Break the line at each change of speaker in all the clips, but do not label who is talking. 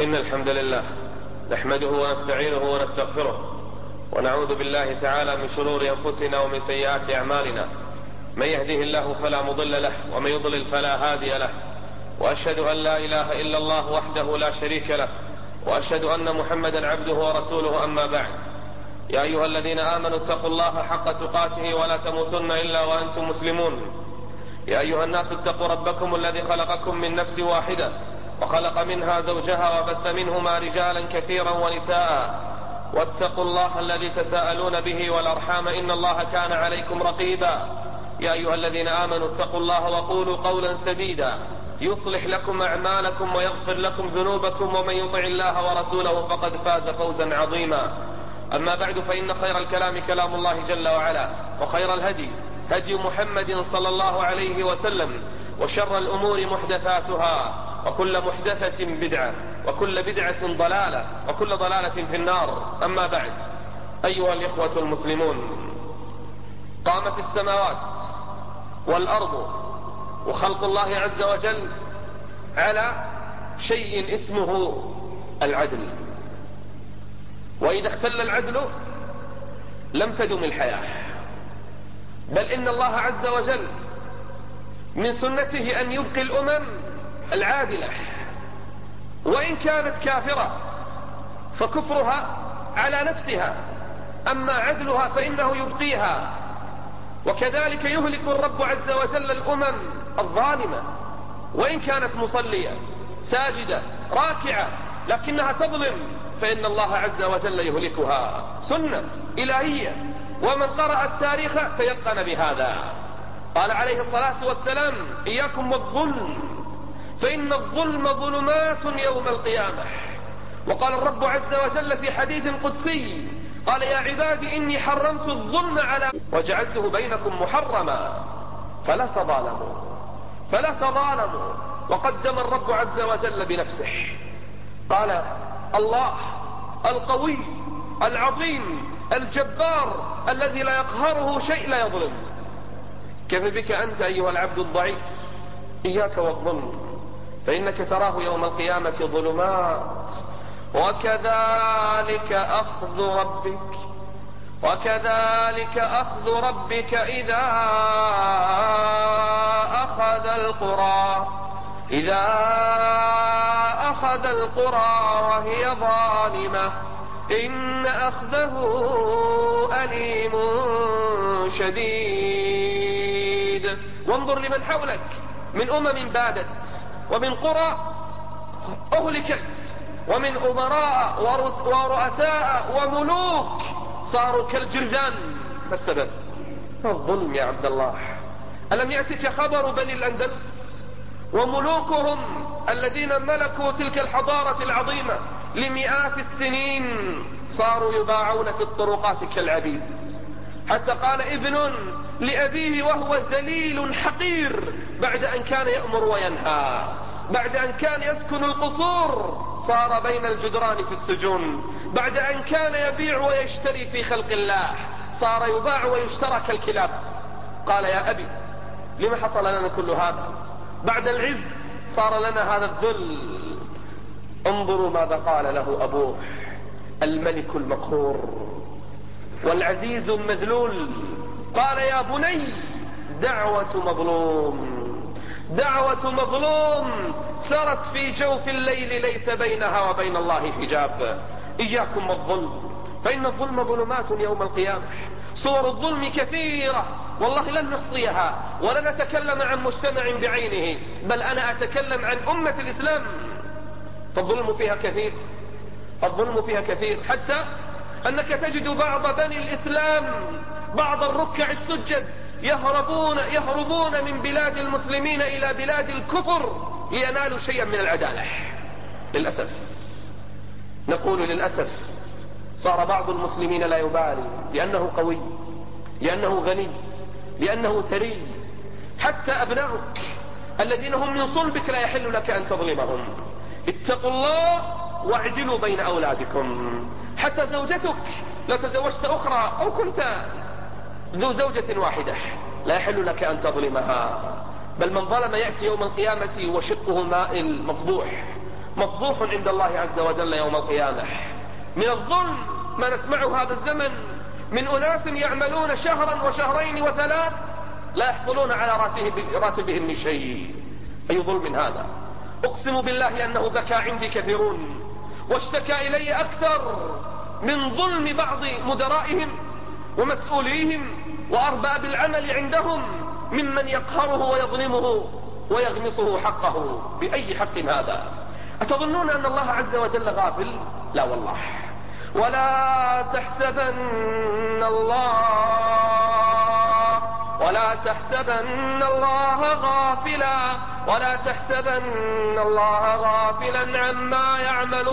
إن الحمد لله نحمده ونستعينه ونستغفره ونعوذ بالله تعالى من شرور أنفسنا ومن سيئات أعمالنا. من يهده الله فلا مضل له ومن يضلل فلا هادي له، وأشهد أن لا إله إلا الله وحده لا شريك له، وأشهد أن محمدا عبده ورسوله. أما بعد، يا أيها الذين آمنوا اتقوا الله حق تقاته ولا تموتن إلا وأنتم مسلمون. يا أيها الناس اتقوا ربكم الذي خلقكم من نفس واحدة وخلق منها زوجها وبث منهما رجالا كثيرا ونساء، واتقوا الله الذي تساءلون به والأرحام إن الله كان عليكم رقيبا. يا أيها الذين آمنوا اتقوا الله وقولوا قولا سديدا يصلح لكم أعمالكم ويغفر لكم ذنوبكم، ومن يطع الله ورسوله فقد فاز فوزا عظيما. أما بعد، فإن خير الكلام كلام الله جل وعلا، وخير الهدي هدي محمد صلى الله عليه وسلم، وشر الأمور محدثاتها، وكل محدثة بدعة، وكل بدعة ضلالة، وكل ضلالة في النار. أما بعد، أيها الإخوة المسلمون، قامت السماوات والأرض وخلق الله عز وجل على شيء اسمه العدل، وإذا اختل العدل لم تدم الحياة. بل إن الله عز وجل من سنته أن يبقي الأمم العادلة، وإن كانت كافرة فكفرها على نفسها، أما عدلها فإنه يبقيها. وكذلك يهلك الرب عز وجل الأمم الظالمة، وإن كانت مصلية ساجدة راكعة لكنها تظلم، فإن الله عز وجل يهلكها. سنة إلهية، ومن قرأ التاريخ تيقن بهذا. قال عليه الصلاة والسلام: إياكم والظلم، فإن الظلم ظلمات يوم القيامة. وقال الرب عز وجل في حديث قدسي: قال: يا عبادي إني حرمت الظلم على وجعلته بينكم محرما فلا تظالموا فلا تظالموا. وقدم الرب عز وجل بنفسه، قال: الله القوي العظيم الجبار الذي لا يقهره شيء لا يظلم. كيف بك أنت أيها العبد الضعيف؟ إياك والظلم، فإنك تراه يوم القيامة ظلمات. وكذلك أخذ ربك إذا أخذ القرى وهي ظالمة إن أخذه أليم شديد. وانظر لمن حولك من أمم بادت، ومن قرى أهلكت، ومن أمراء ورؤساء وملوك صاروا كالجرذان. ما السبب؟ الظلم يا عبد الله. ألم يأتك خبر بني الأندلس وملوكهم الذين ملكوا تلك الحضارة العظيمة لمئات السنين؟ صاروا يباعون في الطرقات كالعبيد، حتى قال ابن لأبيه وهو ذليل حقير بعد أن كان يأمر وينهى، بعد أن كان يسكن القصور صار بين الجدران في السجون، بعد أن كان يبيع ويشتري في خلق الله صار يباع ويشترى كالكلاب. قال: يا أبي لما حصل لنا كل هذا؟ بعد العز صار لنا هذا الذل. انظروا ماذا قال له أبوه الملك المقهور والعزيز المذلول. قال: يا بني دعوة مظلوم سرت في جوف الليل ليس بينها وبين الله حجاب. إياكم والظلم، فإن الظلم ظلمات يوم القيامة. صور الظلم كثيرة والله لن نحصيها، ولن نتكلم عن مجتمع بعينه، بل أنا أتكلم عن أمة الإسلام. فالظلم فيها كثير، حتى أنك تجد بعض بني الإسلام، بعض الركع السجد يهربون من بلاد المسلمين إلى بلاد الكفر لينالوا شيئا من العدالة. للأسف، نقول للأسف، صار بعض المسلمين لا يبالي، لأنه قوي، لأنه غني، لأنه ثري. حتى أبنائك الذين هم من صلبك لا يحل لك أن تظلمهم. اتقوا الله واعدلوا بين أولادكم. حتى زوجتك لو تزوجت أخرى أو كنت ذو زوجة واحدة لا يحل لك أن تظلمها، بل من ظلم يأتي يوم القيامة وشقه مائل مفضوح، مفضوح عند الله عز وجل يوم القيامة. من الظلم ما نسمعه هذا الزمن من أناس يعملون شهرا وشهرين وثلاث لا يحصلون على راتبهم من شيء. أي ظلم هذا؟ أقسم بالله أنه بكى عندي كثيرون واشتكى إلي أكثر من ظلم بعض مدرائهم ومسؤوليهم وأرباب العمل عندهم ممن يقهره ويظلمه ويغمصه حقه. بأي حق هذا؟ أتظنون أن الله عز وجل غافل؟ لا والله. ولا تحسبن الله غافلا عما يعمل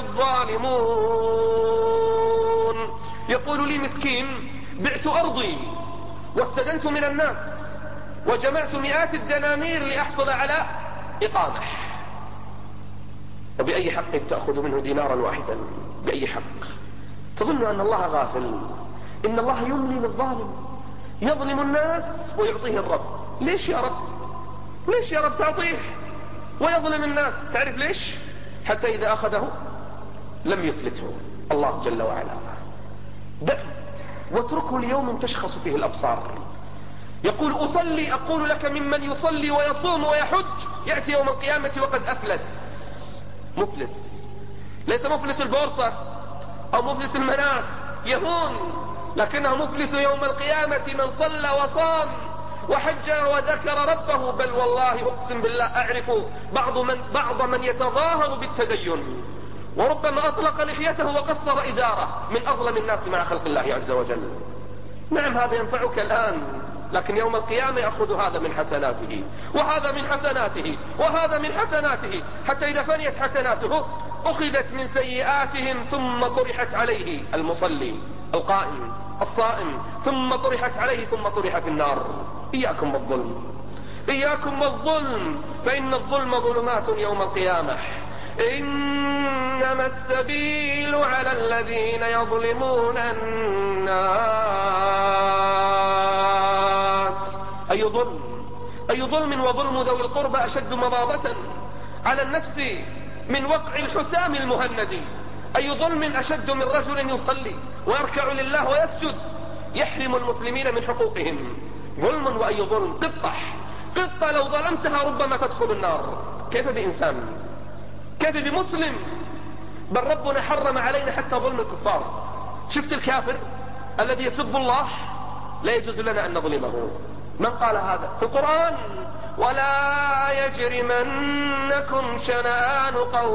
الظالمون. يقول لي مسكين: بعت أرضي واستدنت من الناس وجمعت مئات الدنانير لأحصل على إقامة. وبأي حق تأخذ منه دينارا واحدا؟ بأي حق؟ تظن أن الله غافل؟ إن الله يملي للظالم، يظلم الناس ويعطيه الرب. ليش يا رب؟ ليش يا رب تعطيه ويظلم الناس؟ تعرف ليش؟ حتى إذا أخذه لم يفلته الله جل وعلا. دع واتركه ليوم تشخص فيه الأبصار. يقول: أقول لك ممن يصلي ويصوم ويحج يأتي يوم القيامة وقد أفلس. مفلس، ليس مفلس البورصة أو مفلس المناخ يهون، لكنه مفلس يوم القيامة من صلى وصام وحج وذكر ربه. بل والله أقسم بالله أعرف بعض من يتظاهر بالتدين وربما أطلق لحيته وقصر إزاره من أظلم الناس مع خلق الله عز وجل. نعم، هذا ينفعك الآن، لكن يوم القيامة يأخذ هذا من حسناته وهذا من حسناته وهذا من حسناته، حتى إذا فنيت حسناته أخذت من سيئاتهم ثم طرحت عليه. المصلي القائم الصائم ثم طرحت عليه ثم طرح في النار. إياكم والظلم، إياكم والظلم، فإن الظلم ظلمات يوم القيامة. إنما السبيل على الذين يظلمون الناس. أي ظلم وظلم ذوي القربى أشد مضاضة على النفس من وقع الحسام المهندي. أي ظلم أشد من رجل يصلي ويركع لله ويسجد يحرم المسلمين من حقوقهم. ظلم وأي ظلم. قطة لو ظلمتها ربما تدخل النار، كيف بإنسان؟ كيف بمسلم؟ بل ربنا حرم علينا حتى ظلم الكفار. شفت الكافر الذي يسب الله؟ لا يجوز لنا أن نظلمه. من قال هذا في القرآن؟ ولا يجرمنكم شنآن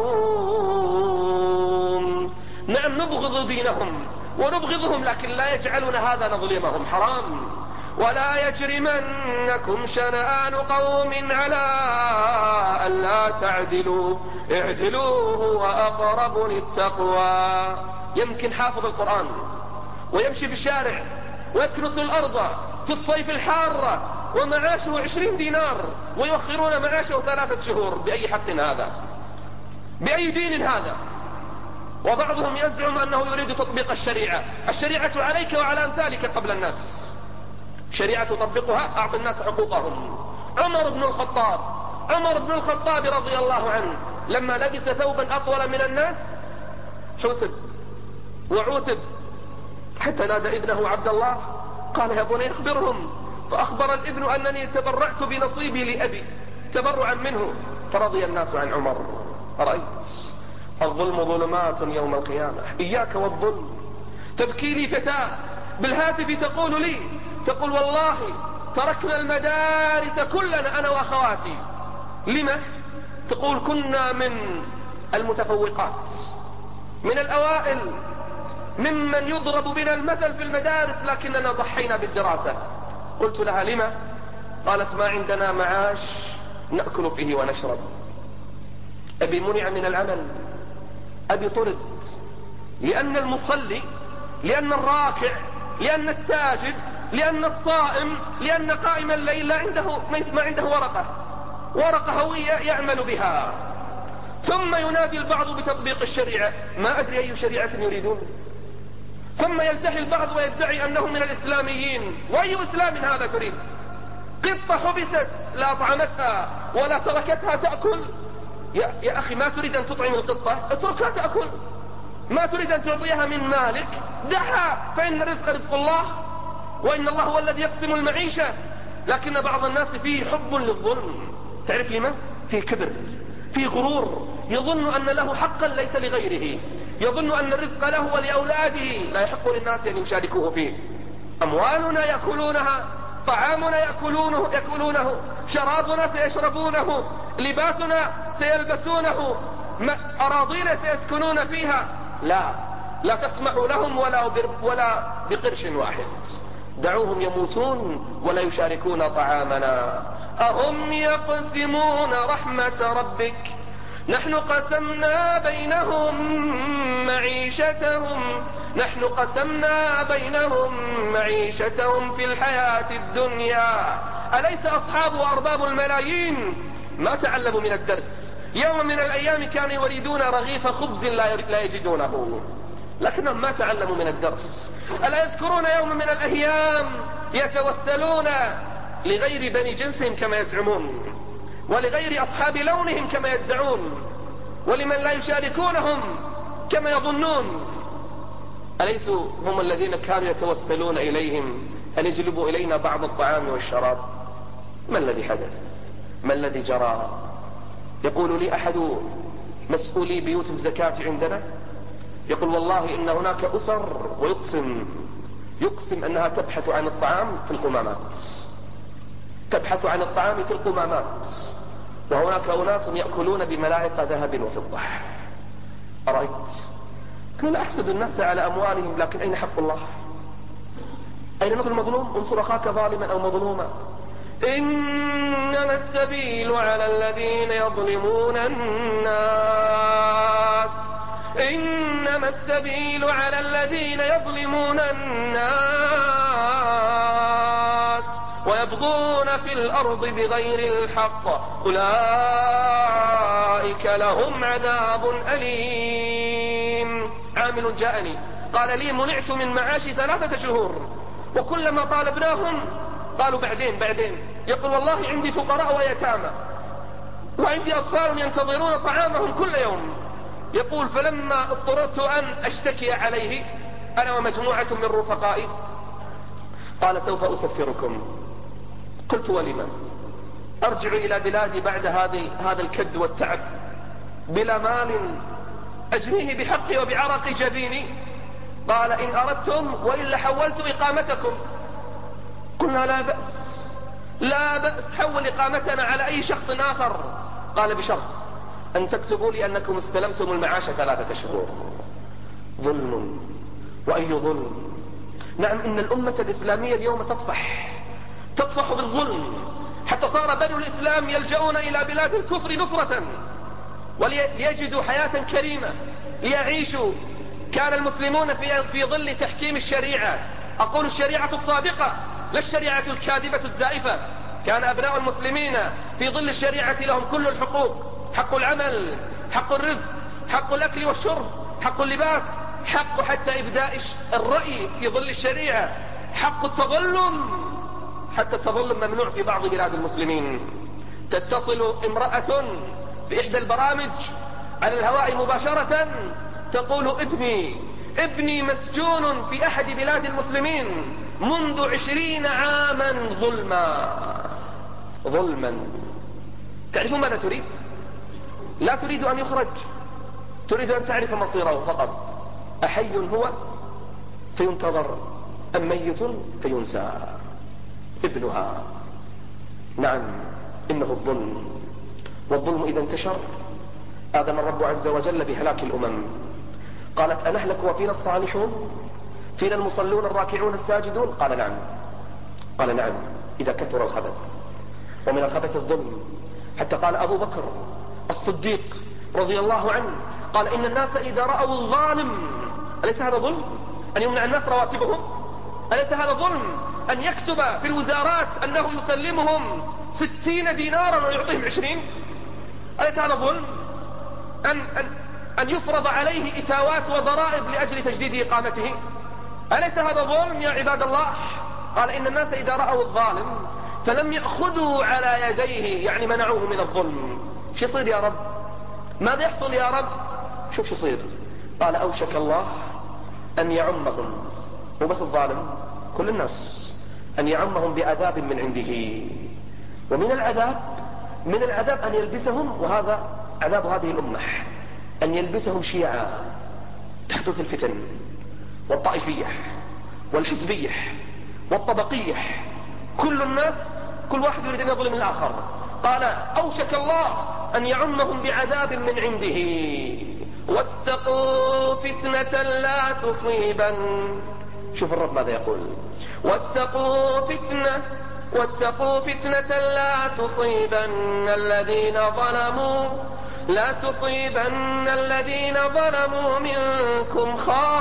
قوم. نعم، نبغض دينهم ونبغضهم، لكن لا يجعلنا هذا نظلمهم. حرام. ولا يجرمنكم شنآن قوم على ألا تعدلوا اعدلوا هو أقرب للتقوى. يمكن حافظ القرآن ويمشي في الشارع ويكنس الأرض في الصيف الحارة ومعاشه 20 دينار ويؤخرون معاشه 3 شهور. بأي حق هذا؟ بأي دين هذا؟ وبعضهم يزعم أنه يريد تطبيق الشريعة عليك وعلى أمثالك قبل الناس. شريعة تطبقها، أعط الناس حقوقهم. عمر بن الخطاب رضي الله عنه لما لبس ثوبا أطول من الناس حسب وعوتب، حتى نادى ابنه عبد الله قال: يا بني اخبرهم. فأخبر الابن أنني تبرعت بنصيبي لأبي تبرعا منه، فرضي الناس عن عمر. رأيت الظلم ظلمات يوم القيامة. إياك والظلم. تبكي لي فتاة بالهاتف تقول: والله تركنا المدارس كلنا أنا وأخواتي. لما؟ تقول: كنا من المتفوقات، من الأوائل، ممن يضرب بنا المثل في المدارس، لكننا ضحينا بالدراسة. قلت لها: لما؟ قالت: ما عندنا معاش نأكل فيه ونشرب. أبي منع من العمل، أبي طرد، لأن المصلي، لأن الراكع، لأن الساجد، لأن الصائم، لأن قائم الليل ما عنده ورقة هوية يعمل بها. ثم ينادي البعض بتطبيق الشريعة، ما أدري أي شريعة يريدون. ثم يلتحي البعض ويدعي أنه من الإسلاميين. وأي إسلام هذا تريد؟ قطة حبست لا طعمتها ولا تركتها تأكل. يا أخي ما تريد أن تطعم القطة اتركها تأكل، ما تريد أن تعطيها من مالك دعها، فإن الرزق رزق الله، وإن الله هو الذي يقسم المعيشة. لكن بعض الناس فيه حب للظلم. تعرف لما؟ فيه كبر، فيه غرور، يظن أن له حقا ليس لغيره، يظن أن الرزق له ولأولاده، لا يحق للناس أن يشاركوه فيه. أموالنا يأكلونها، طعامنا يأكلونه، شرابنا سيشربونه، لباسنا سيلبسونه، أراضينا سيسكنون فيها. لا تسمح لهم ولا بقرش واحد. دعوهم يموتون ولا يشاركون طعامنا. أهم يقسمون رحمة ربك نحن قسمنا بينهم معيشتهم في الحياة الدنيا. أليس أصحاب وأرباب الملايين ما تعلموا من الدرس؟ يوم من الأيام كانوا يريدون رغيف خبز لا يجدونه، لكنهم ما تعلموا من الدرس. ألا يذكرون يوم من الأيام يتوسلون لغير بني جنسهم كما يزعمون، ولغير أصحاب لونهم كما يدعون، ولمن لا يشاركونهم كما يظنون؟ أليسوا هم الذين كانوا يتوسلون إليهم أن يجلبوا إلينا بعض الطعام والشراب؟ ما الذي حدث؟ ما الذي جرى؟ يقول لي أحد مسؤولي بيوت الزكاة عندنا، يقول والله إن هناك أسر يقسم أنها تبحث عن الطعام في القمامات، تبحث عن الطعام في القمامات، وهناك أناس يأكلون بملاعق ذهب وفضة. أرأيت؟ لا أحسد الناس على أموالهم، لكن أين حق الله؟ أين نصر المظلوم؟ انصر أخاك ظالما أو مظلوما. إنما السبيل على الذين يظلمون الناس ويبغون في الأرض بغير الحق أولئك لهم عذاب أليم. عامل جاءني قال لي منعت من معاشي 3 شهور، وكلما طالبناهم قالوا بعدين. يقول والله عندي فقراء ويتامى، وعندي أطفال ينتظرون طعامهم كل يوم. يقول فلما اضطررت أن أشتكي عليه أنا ومجموعة من رفقائي قال سوف أسفركم. قلت ولما؟ أرجع إلى بلادي بعد هذا الكد والتعب بلا مال أجنيه بحقي وبعرق جبيني؟ قال إن أردتم وإلا حولت إقامتكم. قلنا لا بأس حول إقامتنا على أي شخص آخر. قال بشرط أن تكتبوا لي أنكم استلمتم المعاش 3 شهور. ظلم، وأي ظلم. نعم، إن الأمة الإسلامية اليوم تطفح بالظلم، حتى صار بنو الإسلام يلجؤون إلى بلاد الكفر نصرة وليجدوا حياة كريمة ليعيشوا. كان المسلمون في ظل تحكيم الشريعة، أقول الشريعة الصادقة لا الشريعة الكاذبة الزائفة. كان أبناء المسلمين في ظل الشريعة لهم كل الحقوق: حق العمل، حق الرزق، حق الأكل والشرب، حق اللباس، حق حتى إبداء الرأي في ظل الشريعة، حق التظلم، حتى التظلم ممنوع في بعض بلاد المسلمين. تتصل امرأة في إحدى البرامج على الهواء مباشرة تقول ابني مسجون في أحد بلاد المسلمين منذ 20 عاما ظلما. تعرفون ماذا تريد؟ لا تريد أن يخرج، تريد أن تعرف مصيره فقط. أحي هو فينتظر أم ميت فينسى؟ ابنها. نعم، إنه الظلم، والظلم إذا انتشر آذن الرب عز وجل بهلاك الأمم. قالت أنهلك وفينا الصالحون، فينا المصلون الراكعون الساجدون؟ قال نعم إذا كثر الخبث، ومن الخبث الظلم. حتى قال أبو بكر الصديق رضي الله عنه قال إن الناس إذا رأوا الظالم، أليس هذا ظلم أن يمنع الناس رواتبهم؟ أليس هذا ظلم أن يكتب في الوزارات أنه يسلمهم 60 دينارا ويعطيهم 20؟ أليس هذا ظلم أن يفرض عليه إتاوات وضرائب لأجل تجديد إقامته؟ أليس هذا ظلم يا عباد الله؟ قال إن الناس إذا رأوا الظالم فلم يأخذوا على يديه، يعني منعوه من الظلم. شو يصير يا رب؟
ماذا يحصل يا رب؟ شوف يصير. قال أوشك الله أن يعمهم، مو بس الظالم، كل الناس، أن يعمهم بعذاب من عنده. ومن العذاب أن يلبسهم، وهذا عذاب هذه الأمة، أن يلبسهم شيعا. تحدث الفتن والطائفية والحزبية والطبقية، كل الناس كل واحد يريد أن يظلم الآخر. قال أوشك الله أن يعمهم بعذاب من عنده. واتقوا فتنة لا تصيبن، شوف الرب ماذا يقول، واتقوا فتنة لا تصيبن الذين ظلموا منكم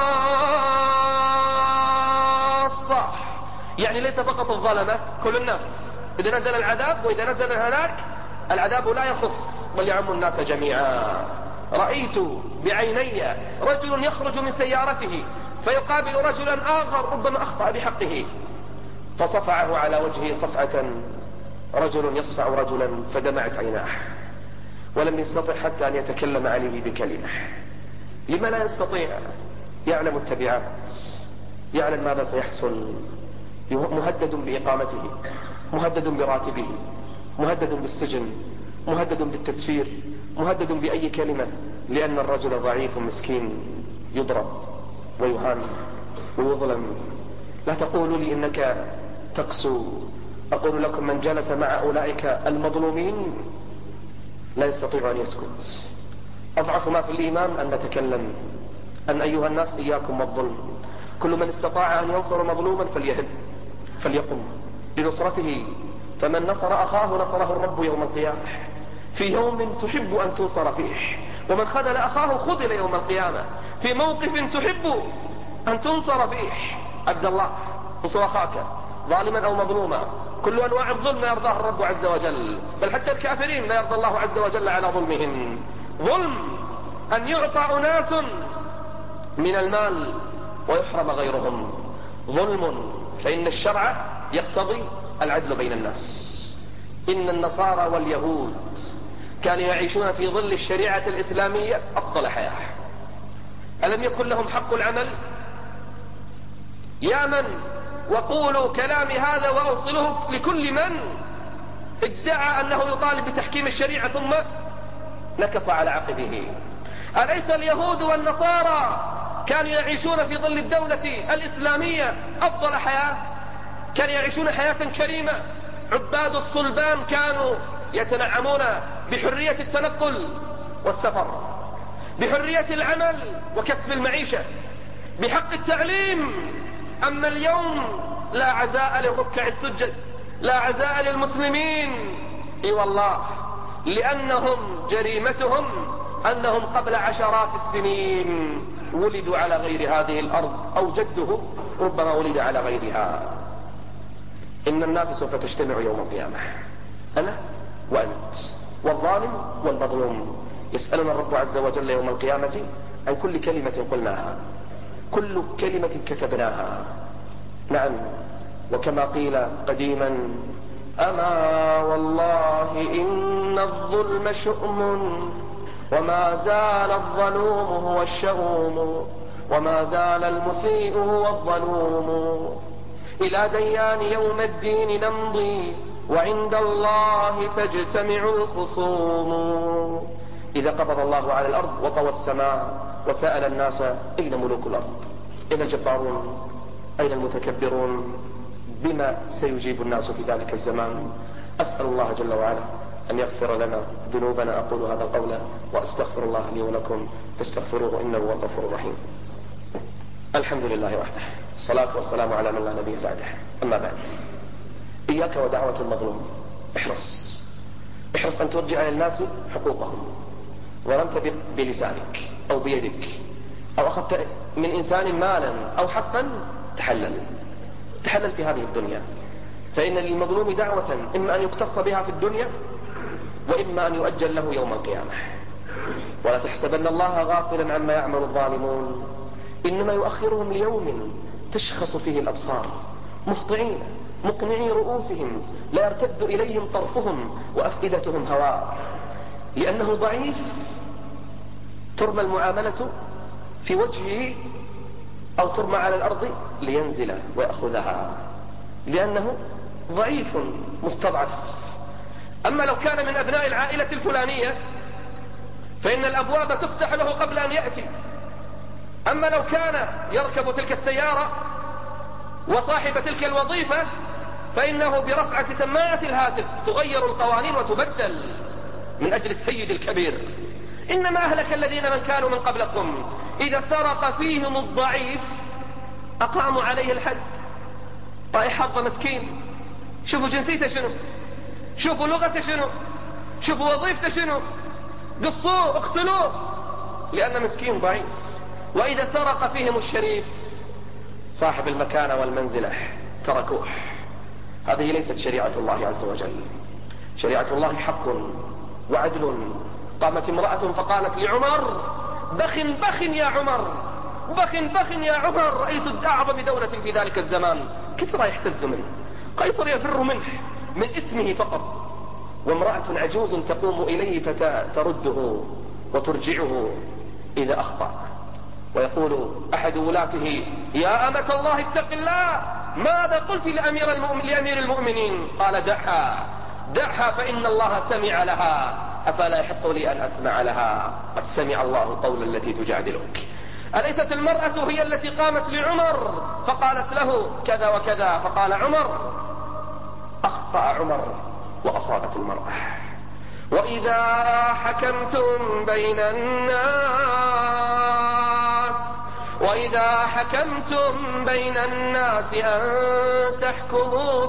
خاصة. يعني ليس فقط الظلمة، كل الناس. إذا نزل العذاب وإذا نزل الهلاك، العذاب لا يخص بل يعم الناس جميعا. رأيت بعيني رجل يخرج من سيارته فيقابل رجلا آخر ربما أخطأ بحقه، فصفعه على وجهه صفعة، رجل يصفع رجلا فدمعت عيناه، ولم يستطع حتى أن يتكلم عليه بكلمة. لما لا يستطيع؟ يعلم التبعات، يعلم ماذا سيحصل، مهدد بإقامته، مهدد براتبه، مهدد بالسجن، مهدد بالتسفير، مهدد بأي كلمة، لأن الرجل ضعيف مسكين يضرب ويهان ويظلم. لا تقولوا لي إنك تقسو، أقول لكم من جلس مع أولئك المظلومين لا يستطيع أن يسكت. أضعف ما في الإيمان أن نتكلم، أن أيها الناس إياكم والظلم، كل من استطاع أن ينصر مظلوما فليقم لنصرته، فمن نصر أخاه نصره الرب يوم القيامة، في يوم تحب أن تنصر فيه. ومن خذل أخاه خذل يوم القيامة، في موقف تحب أن تنصر فيه. عبد الله، انصر أخاك ظالما أو مظلوما، كل أنواع الظلم لا يرضاه الرب عز وجل، بل حتى الكافرين لا يرضى الله عز وجل على ظلمهم. ظلم أن يعطى أناس من المال ويحرم غيرهم، ظلم، فإن الشرع يقتضي العدل بين الناس. إن النصارى واليهود كانوا يعيشون في ظل الشريعة الإسلامية أفضل حياة. ألم يكن لهم حق العمل؟ يا من وقولوا كلامي هذا وأوصله لكل من ادعى أنه يطالب بتحكيم الشريعة ثم نكص على عقبه. أليس اليهود والنصارى كانوا يعيشون في ظل الدولة الإسلامية أفضل حياة؟ كانوا يعيشون حياة كريمة. عباد الصلبان كانوا يتنعمون بحرية التنقل والسفر، بحرية العمل وكسب المعيشة، بحق التعليم. أما اليوم لا عزاء للركع السجد، لا عزاء للمسلمين. اي والله، لأنهم جريمتهم أنهم قبل عشرات السنين ولدوا على غير هذه الأرض، أو جده ربما ولد على غيرها. إن الناس سوف تجتمع يوم القيامة، أنا وأنت والظالم والمظلوم. يسألنا الرب عز وجل يوم القيامة عن كل كلمة قلناها، كل كلمة كتبناها. نعم، وكما قيل قديما: أما والله إن الظلم شؤم، وما زال الظلوم هو الشؤوم، وما زال المسيء هو الظلوم. إلى ديان يوم الدين نمضي، وعند الله تجتمع الخصوم. إذا قبض الله على الأرض وطوى السماء وسأل الناس: أين ملوك الأرض؟ أين الجبارون؟ أين المتكبرون؟ بما سيجيب الناس في ذلك الزمان؟ أسأل الله جل وعلا أن يغفر لنا ذنوبنا. أقول هذا القول وأستغفر الله لي ولكم، فاستغفروه إنه هو الغفور الرحيم. الحمد لله وحده، الصلاة والسلام على من لا نبي بعده. أما بعد، إياك ودعوة المظلوم. احرص أن ترجع للناس حقوقهم، ولم تبق بلسانك أو بيدك، أو أخذت من إنسان مالا أو حقا، تحلل في هذه الدنيا، فإن للمظلوم دعوة إما أن يقتص بها في الدنيا، وإما أن يؤجل له يوم القيامة. ولا تحسبن الله غافلا عما يعمل الظالمون، إنما يؤخرهم ليوم تشخص فيه الأبصار، مهطعين مقنعي رؤوسهم، لا يرتد إليهم طرفهم وأفئدتهم هواء، لأنه ضعيف ترمى المعاملة في وجهه أو ترمى على الأرض لينزل ويأخذها، لأنه ضعيف مستضعف. أما لو كان من أبناء العائلة الفلانية فإن الأبواب تفتح له قبل أن يأتي. أما لو كان يركب تلك السيارة وصاحب تلك الوظيفة فإنه برفعة سماعة الهاتف تغير القوانين وتبدل من أجل السيد الكبير. إنما أهلك الذين من كانوا من قبلكم إذا سرق فيهم الضعيف أقاموا عليه الحد. طائح حظ مسكين، شوفوا جنسيته شنو، شوفوا لغته شنو، شوفوا وظيفته شنو، قصوه اقتلوه لأنه مسكين ضعيف. وإذا سرق فيهم الشريف صاحب المكانة والمنزلة تركوه. هذه ليست شريعة الله عز وجل. شريعة الله حق وعدل. قامت امرأة فقالت لعمر: بخ بخ يا عمر، بخ بخ يا عمر، رئيس أعظم دولة في ذلك الزمان. كسرى يحتز منه، قيصر يفر منه من اسمه فقط. وامرأة عجوز تقوم إليه فترده وترجعه إذا أخطأ. ويقول أحد ولاته: يا أمة الله اتق الله، ماذا قلت لأمير المؤمنين؟ قال: دعها دعها فإن الله سمع لها، أفلا يحق لي أن أسمع لها؟ قد سمع الله قول التي تجادلك. أليست المرأة هي التي قامت لعمر فقالت له كذا وكذا؟ فقال عمر: أخطأ عمر وأصابت المرأة. وإذا حكمتم بين الناس أن تحكموا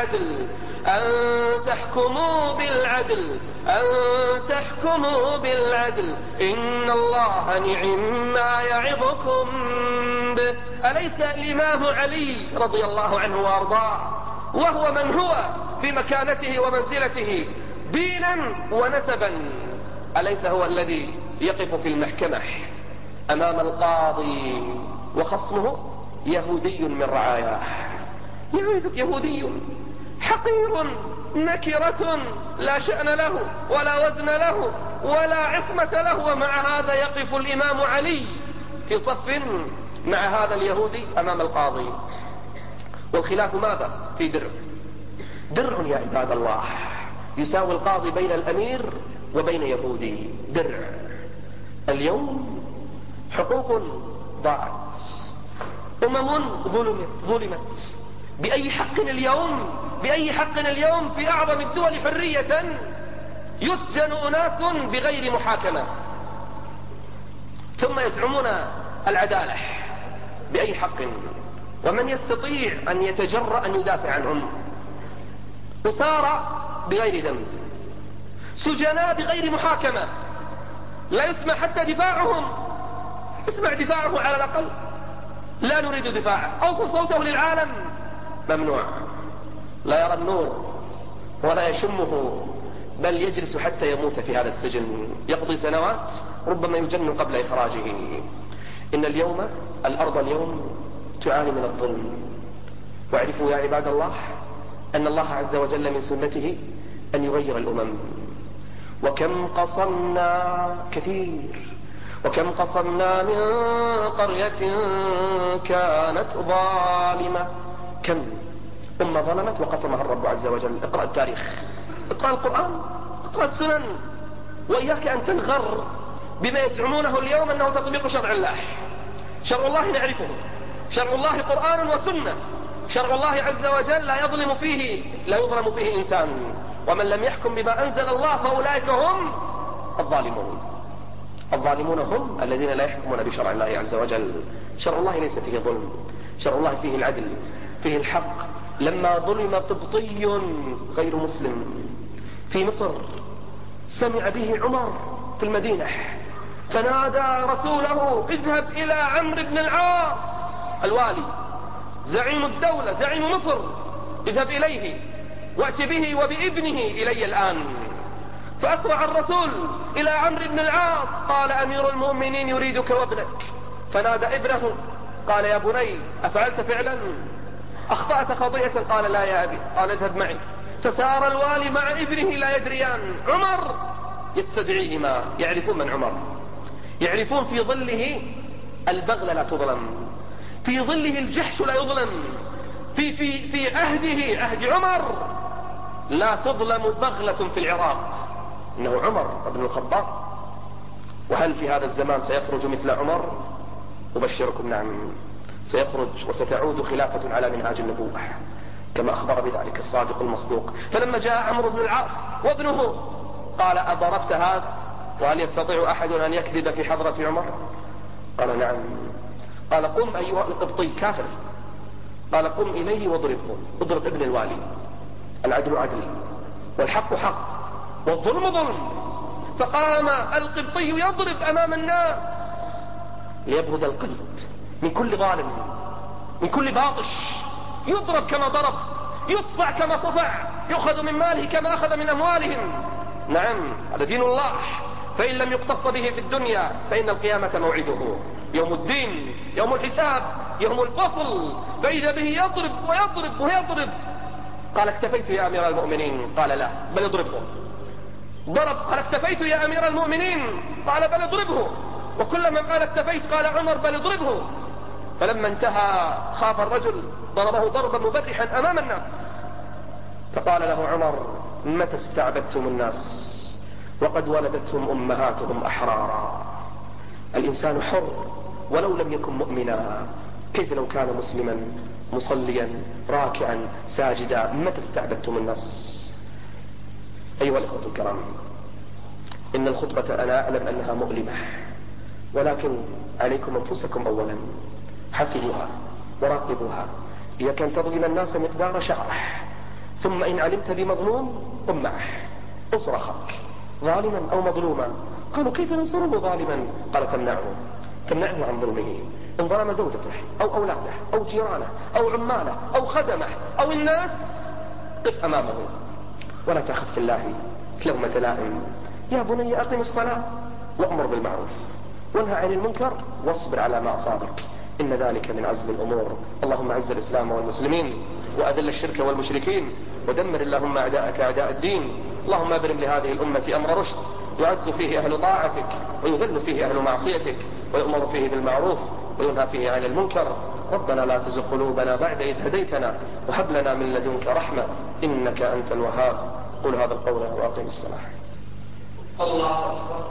بالعدل إن الله نعم ما يعظكم به. أليس الإمام علي رضي الله عنه وأرضاه وهو من هو بمكانته ومنزلته دينا ونسبا، أليس هو الذي يقف في المحكمة أمام القاضي وخصمه يهودي من رعاياه، يهودي حقير نكرة لا شأن له ولا وزن له ولا عصمة له، ومع هذا يقف الإمام علي في صف مع هذا اليهودي أمام القاضي. والخلاف ماذا؟ في درع يا عباد الله، يساوي القاضي بين الأمير وبين يهودي، درع. اليوم حقوق ضاعت، ظلمت. بأي حق اليوم في أعظم الدول حرية يسجن أناس بغير محاكمة ثم يزعمون العدالة؟ بأي حق؟ ومن يستطيع أن يتجرأ أن يدافع عنهم؟ أسارى بغير ذنب، سجناء بغير محاكمة، لا يسمع حتى دفاعهم. اسمع دفاعه على الأقل. لا نريد دفاعه، أوصل صوته للعالم، ممنوع. لا يرى النور ولا يشمه، بل يجلس حتى يموت في هذا السجن، يقضي سنوات ربما يجن قبل إخراجه. إن الأرض اليوم تعاني من الظلم. واعرفوا يا عباد الله أن الله عز وجل من سنته أن يغير الأمم. وكم قصمنا من قرية كانت ظالمة. كم أمة ظلمت وقسمها الرب عز وجل. اقرأ التاريخ، اقرأ القرآن، اقرأ السنن، وإياك أن تنغر بما يزعمونه اليوم أنه تطبيق شرع الله. شرع الله نعرفه، شرع الله قرآن وسنة. شرع الله عز وجل لا يظلم فيه إنسان. ومن لم يحكم بما أنزل الله فأولئك هم الظالمون هم الذين لا يحكمون بشرع الله عز وجل. شرع الله ليس فيه ظلم، شرع الله فيه العدل، فيه الحق. لما ظلم قبطي غير مسلم في مصر سمع به عمر في المدينة فنادى رسوله: اذهب إلى عمرو بن العاص الوالي زعيم الدولة زعيم مصر، اذهب إليه وأت به وبابنه إلي الآن. فأسرع الرسول إلى عمرو بن العاص، قال: أمير المؤمنين يريدك وابنك. فنادى ابنه قال: يا بني أفعلت فعلا؟ أخطأت خطيئة؟ قال: لا يا أبي. قال: اذهب معي. فسار الوالي مع ابنه لا يدريان. عمر يستدعيهما، يعرفون من عمر، يعرفون في ظله البغل لا تظلم، في ظله الجحش لا يظلم، في عهد عمر لا تظلم بغلة في العراق، إنه عمر بن الخطاب. وهل في هذا الزمان سيخرج مثل عمر؟ أبشركم نعم، سيخرج وستعود خلافة على منهاج النبوة كما أخبر بذلك الصادق المصدوق. فلما جاء عمرو بن العاص وابنه قال أضربت هذا؟ وهل يستطيع أحد أن يكذب في حضرة عمر؟ قال نعم. قال قم أيها القبطي كافر، قال قم إليه واضربه، اضرب ابن الوالي. العدل عدل والحق حق والظلم ظلم. فقام القبطي يضرب أمام الناس ليبرد القلب من كل ظالم، من كل باطش، يضرب كما ضرب، يصفع كما صفع، يؤخذ من ماله كما أخذ من أموالهم. نعم، هذا دين الله، فإن لم يقتص به في الدنيا فإن القيامة موعده، يوم الدين، يوم الحساب، يوم الفصل. فإذا به يضرب ويضرب ويضرب. قال اكتفيت يا أمير المؤمنين؟ قال لا بل اضربه. ضرب، قال اكتفيت يا أمير المؤمنين؟ قال بل اضربه. وكلما قال اكتفيت قال عمر بل اضربه. فلما انتهى خاف الرجل، ضربه ضربا مبرحا أمام الناس. فقال له عمر متى استعبدتم الناس وقد ولدتهم أمهاتهم أحرارا؟ الإنسان حر ولو لم يكن مؤمنا، كيف لو كان مسلما مصليا راكعا ساجدا؟ متى استعبدتم الناس؟ أيها الإخوة الكرام، إن الخطبة أنا أعلم أنها مؤلمة، ولكن عليكم أنفسكم أولا، حسبوها وراقبوها. إياك أن تظلم الناس مقدار شعره، ثم إن علمت بمظلوم قم معه، انصر أخاك ظالما أو مظلوما. قالوا كيف ننصره ظالما؟ قال تمنعه عن ظلمه. إن ظلم زوجته أو أولاده أو جيرانه أو عماله أو خدمه أو الناس، قف أمامه ولا تخف في الله لومة لائم. يا بني أقم الصلاة وأمر بالمعروف وانهى عن المنكر واصبر على ما أصابك، إن ذلك من عزم الأمور. اللهم أعز الإسلام والمسلمين وأذل الشرك والمشركين، ودمر اللهم أعداءك أعداء الدين. اللهم أبرم لهذه الأمة أمر رشد، يعز فيه أهل طاعتك ويذل فيه أهل معصيتك، ويؤمر فيه بالمعروف وينهى فيه عن المنكر. ربنا لا تزغ قلوبنا بعد إذ هديتنا وهب لنا من لدنك رحمة إنك أنت الوهاب. قل هذا القول وأقم الصلاة. الله أكبر.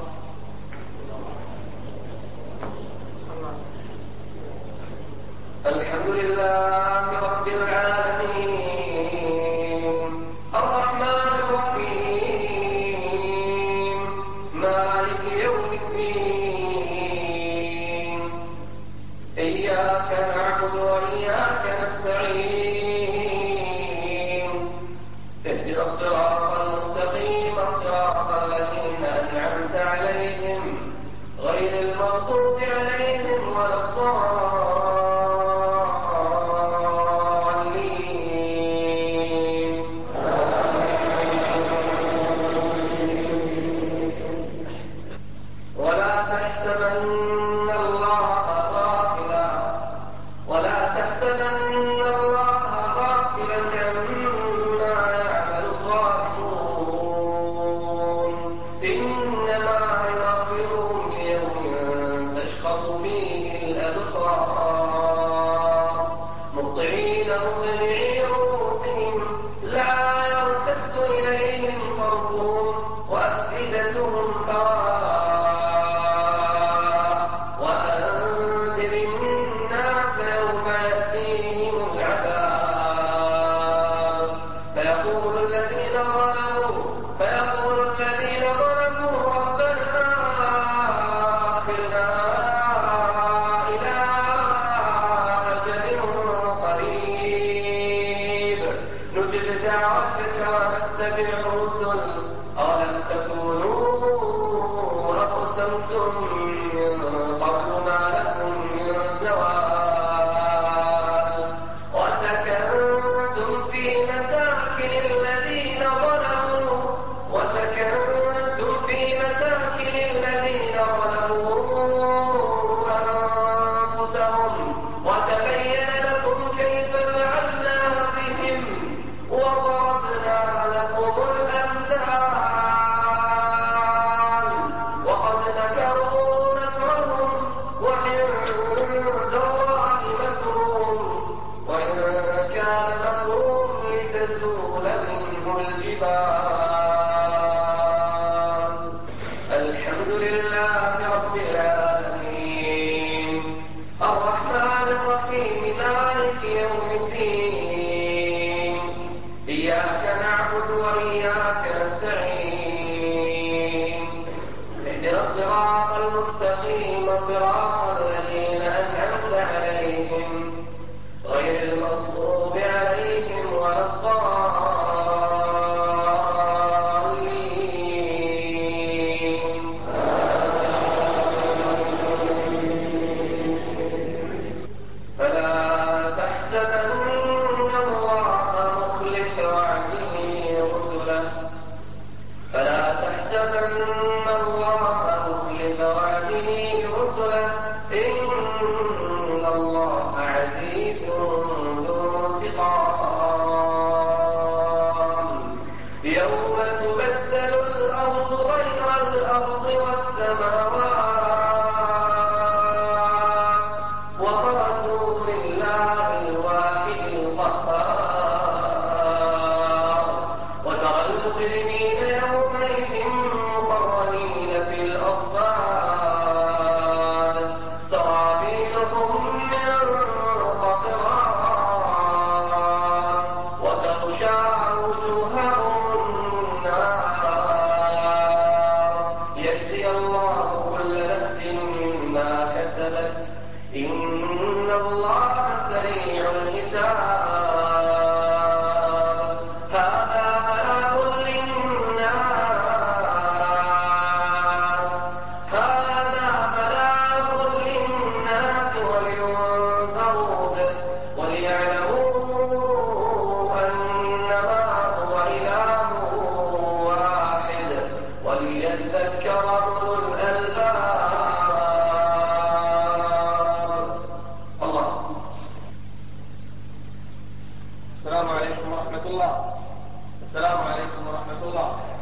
الحمد لله رب العالمين، الرحمن الرحيم، مالك يوم الدين، إياك نعبد وإياك نستعين، اهدنا الصراط المستقيم صراط الذين أنعمت عليهم غير المغضوب عليهم ولا الضالين. ربنا أخرنا إلى الشيطان. الحمد لله رب العالمين الرحمن الرحيم مالك يوم الدين إياك نعبد وإياك نستعين اهدنا الصراط المستقيم صراط الذين أنعمت عليهم غير المغضوب عليهم ولا الضالين. فلا تحسبن الله مخلف وعده رسله إن الله عزيز ذو انتقام. يوم تبدل الأرض غير الأرض والسماوات وبرزوا لله الواحد القهار وترى المجرمين يومئذ مقرنين في الأصفاد سرابيلهم من قطران وتغشى وجوههم النار ليجزي الله كل نفس ما كسبت إن الله سريع الحساب. هذا بلاغ للناس ولينذروا به وليعلموا أنما هو إله واحد وليذكر أولو الألباب. الله. السلام عليكم ورحمة الله. السلام عليكم ورحمة الله.